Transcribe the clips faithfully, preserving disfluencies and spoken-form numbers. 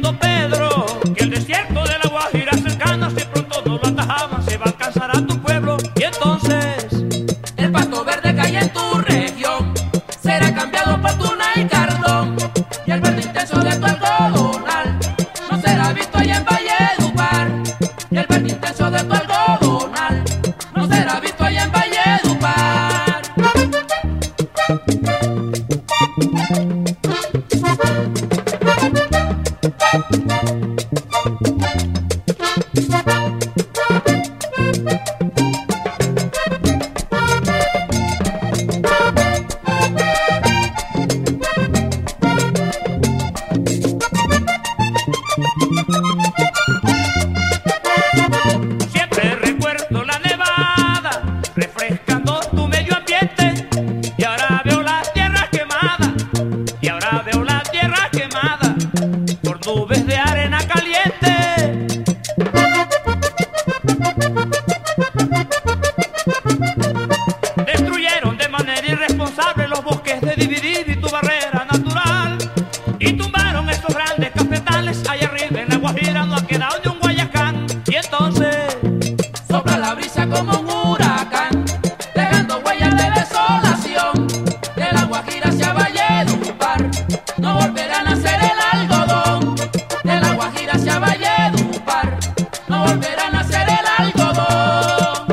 diciendo Pedro que el desierto de la Guajira cercana, si pronto no lo atajaban, se va a alcanzar a tu pueblo. Y entonces el pasto verde que hay en tu región será cambiado por tuna y cardón, y el verde intenso de tu algodonal no será visto allá en Valledupar, y el verde intenso de tu algodonal no será visto allá en Valledupar. siempre recuerdo la nevada refrescando tu medio ambiente, y ahora veo las tierras quemadas, y ahora veo las tierras quemadas por nubes de arena caliente. Destruyeron de manera irresponsable los bosques de Dividir y tu barrera natural, y tumbaron esos grandes cafetales. Allá arriba en la Guajira no ha quedado ni un Guayacán. Y entonces Sopla la brisa como un huracán, dejando huellas de desolación. De la Guajira hacia Valledupar no volverá a nacer el algodón. De la Guajira hacia Valledupar no volverá a nacer el algodón.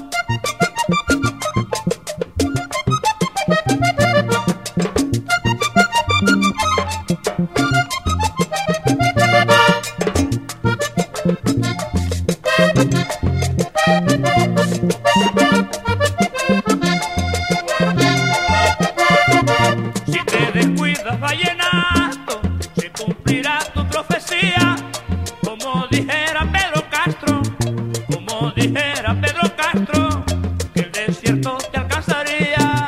si te descuidas, vallenato, se cumplirá tu profecía. Como dijera Pedro Castro, como dijera Pedro Castro, que el desierto te alcanzaría.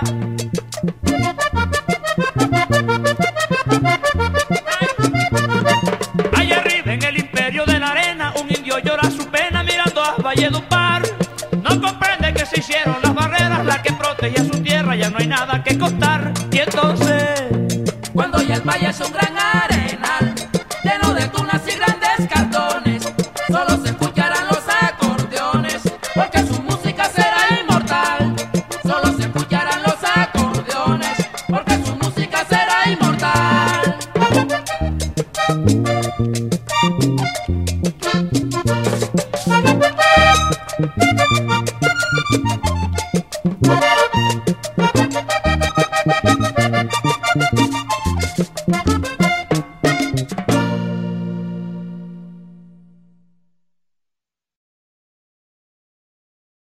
Allá arriba en el imperio de la arena, un indio llora su pena mirando a Valledupar. No comprende que se hicieron las barreras, la que protegía su tierra, ya no hay nada que costar. Y entonces Cuando ya el valle es un gran área